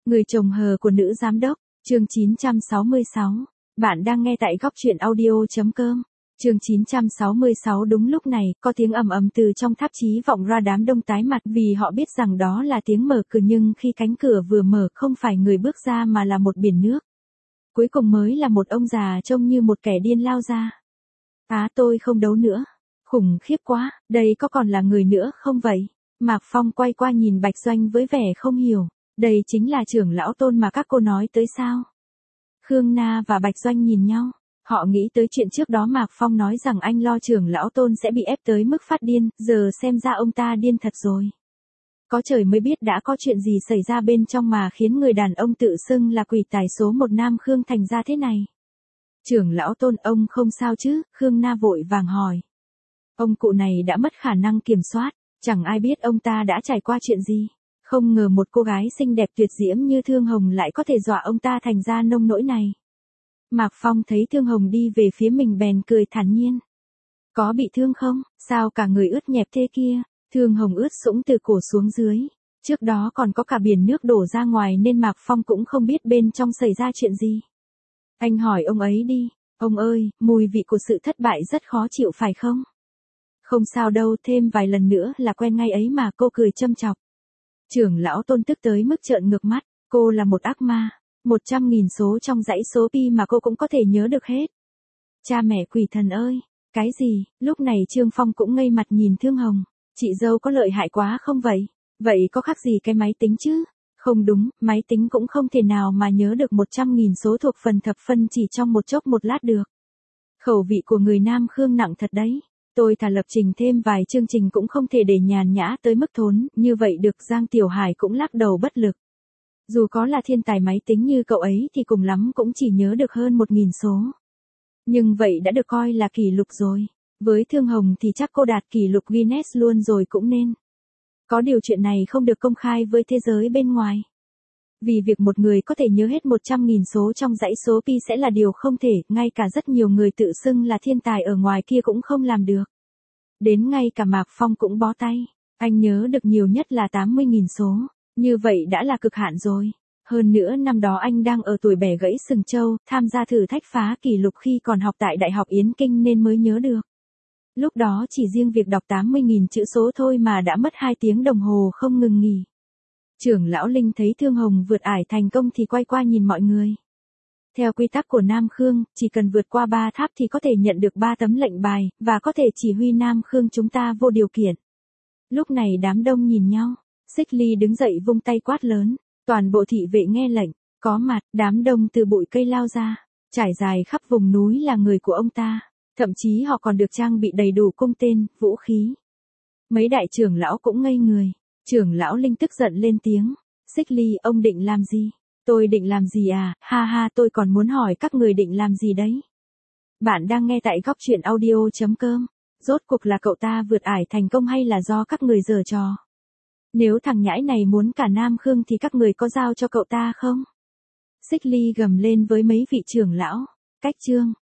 Người chồng hờ của nữ giám đốc, chương 966. Bạn đang nghe tại góc truyện audio.com. Chương 966. Đúng lúc này, có tiếng ầm ầm từ trong tháp chí vọng ra, đám đông tái mặt vì họ biết rằng đó là tiếng mở cửa, nhưng khi cánh cửa vừa mở không phải người bước ra mà là một biển nước. Cuối cùng mới là một ông già trông như một kẻ điên lao ra. Tôi không đấu nữa. Khủng khiếp quá, đây có còn là người nữa không vậy? Mạc Phong quay qua nhìn Bạch Doanh với vẻ không hiểu. Đây chính là trưởng lão Tôn mà các cô nói tới sao? Khương Na và Bạch Doanh nhìn nhau. Họ nghĩ tới chuyện trước đó Mạc Phong nói rằng anh lo trưởng lão Tôn sẽ bị ép tới mức phát điên, giờ xem ra ông ta điên thật rồi. Có trời mới biết đã có chuyện gì xảy ra bên trong mà khiến người đàn ông tự xưng là quỷ tài số một Nam Khương thành ra thế này. Trưởng lão Tôn, ông không sao chứ? Khương Na vội vàng hỏi. Ông cụ này đã mất khả năng kiểm soát, chẳng ai biết ông ta đã trải qua chuyện gì. Không ngờ một cô gái xinh đẹp tuyệt diễm như Thương Hồng lại có thể dọa ông ta thành ra nông nỗi này. Mạc Phong thấy Thương Hồng đi về phía mình bèn cười thản nhiên. Có bị thương không? Sao cả người ướt nhẹp thế kia? Thương Hồng ướt sũng từ cổ xuống dưới. Trước đó còn có cả biển nước đổ ra ngoài nên Mạc Phong cũng không biết bên trong xảy ra chuyện gì. Anh hỏi ông ấy đi. Ông ơi, mùi vị của sự thất bại rất khó chịu phải không? Không sao đâu, thêm vài lần nữa là quen ngay ấy mà, cô cười châm chọc. Trưởng lão Tôn tức tới mức trợn ngược mắt, cô là một ác ma, 100.000 số trong dãy số pi mà cô cũng có thể nhớ được hết. Cha mẹ quỷ thần ơi, cái gì? Lúc này Trương Phong cũng ngây mặt nhìn Thương Hồng, chị dâu có lợi hại quá không vậy? Vậy có khác gì cái máy tính chứ? Không đúng, máy tính cũng không thể nào mà nhớ được 100.000 số thuộc phần thập phân chỉ trong một chốc một lát được. Khẩu vị của người Nam Khương nặng thật đấy. Tôi thà lập trình thêm vài chương trình cũng không thể để nhàn nhã tới mức thốn, như vậy được. Giang Tiểu Hải cũng lắc đầu bất lực. Dù có là thiên tài máy tính như cậu ấy thì cùng lắm cũng chỉ nhớ được hơn 1.000 số. Nhưng vậy đã được coi là kỷ lục rồi. Với Thương Hồng thì chắc cô đạt kỷ lục Guinness luôn rồi cũng nên. Có điều chuyện này không được công khai với thế giới bên ngoài. Vì việc một người có thể nhớ hết 100.000 số trong dãy số pi sẽ là điều không thể, ngay cả rất nhiều người tự xưng là thiên tài ở ngoài kia cũng không làm được. Đến ngay cả Mạc Phong cũng bó tay, anh nhớ được nhiều nhất là 80.000 số, như vậy đã là cực hạn rồi. Hơn nữa năm đó anh đang ở tuổi bẻ gãy sừng trâu, tham gia thử thách phá kỷ lục khi còn học tại Đại học Yến Kinh nên mới nhớ được. Lúc đó chỉ riêng việc đọc 80.000 chữ số thôi mà đã mất 2 tiếng đồng hồ không ngừng nghỉ. Trưởng lão Linh thấy Thương Hồng vượt ải thành công thì quay qua nhìn mọi người. Theo quy tắc của Nam Khương, chỉ cần vượt qua 3 tháp thì có thể nhận được 3 tấm lệnh bài, và có thể chỉ huy Nam Khương chúng ta vô điều kiện. Lúc này đám đông nhìn nhau, Xích Ly đứng dậy vung tay quát lớn, toàn bộ thị vệ nghe lệnh, có mặt, đám đông từ bụi cây lao ra, trải dài khắp vùng núi là người của ông ta, thậm chí họ còn được trang bị đầy đủ cung tên, vũ khí. Mấy đại trưởng lão cũng ngây người. Trưởng lão Linh tức giận lên tiếng, Xích Ly, ông định làm gì? Tôi định làm gì à? Ha ha, tôi còn muốn hỏi các người định làm gì đấy? Bạn đang nghe tại góc truyện audio.com. Rốt cuộc là cậu ta vượt ải thành công hay là do các người giở trò? Nếu thằng nhãi này muốn cả Nam Khương thì các người có giao cho cậu ta không? Xích Ly gầm lên với mấy vị trưởng lão. Cách chương.